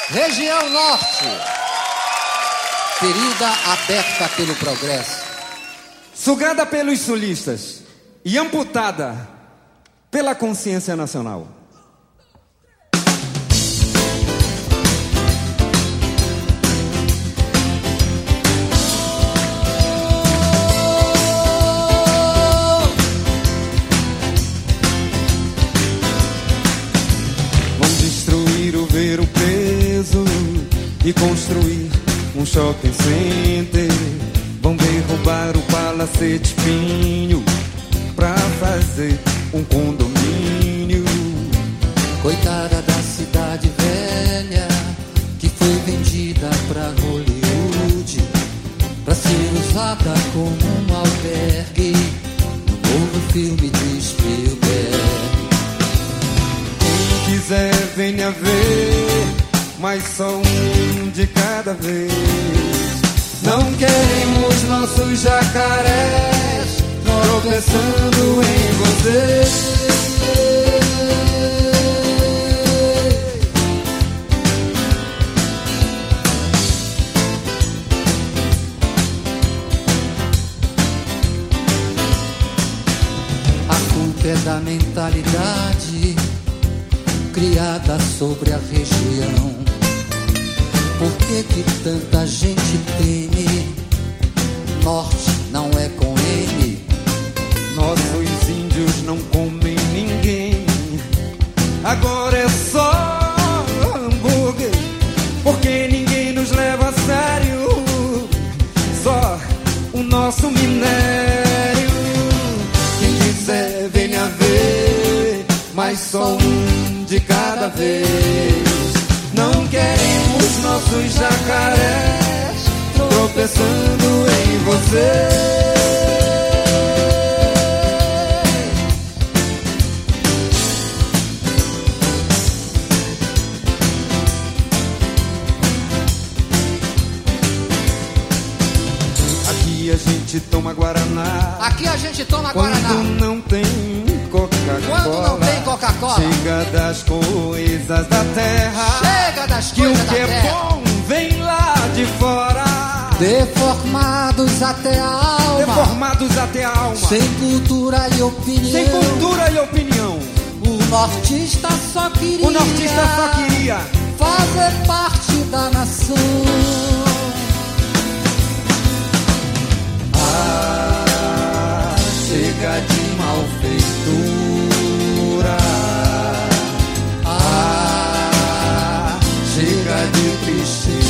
Região Norte, ferida aberta pelo progresso, sugada pelos sulistas e amputada pela consciência nacional. Ver o peso e construir um shopping center. Vão derrubar o Palacete Pinho pra fazer um condomínio. Coitada da cidade velha que foi vendida pra Hollywood, pra ser usada como um albergue no novo filme de Spielberg. Quem quiser venha ver, mas só um de cada vez. Não queremos nossos jacarés tropeçando em você. A culpa é da mentalidade criada sobre a região. Por que tanta gente teme? Norte não é com N. Nossos índios não comem ninguém. Agora é só hambúrguer, porque ninguém nos leva a sério. Só o nosso minério. Quem quiser venha ver, mas só um de cada vez. Não queremos nossos jacarés tropeçando em você. Aqui a gente toma Guaraná. Aqui a gente toma quando Guaraná. Não tem Coca-Cola. Quando não tem Coca-Cola. Chega das coisas da terra. Chega das coisas da terra. Que o que é bom vem lá de fora. Deformados até a alma. Deformados até a alma. Sem cultura e opinião. Sem cultura e opinião. O nortista só queria. O nortista só queria fazer parte da nação. Ah, chega de malfeitura. Ah, chega de tristeza.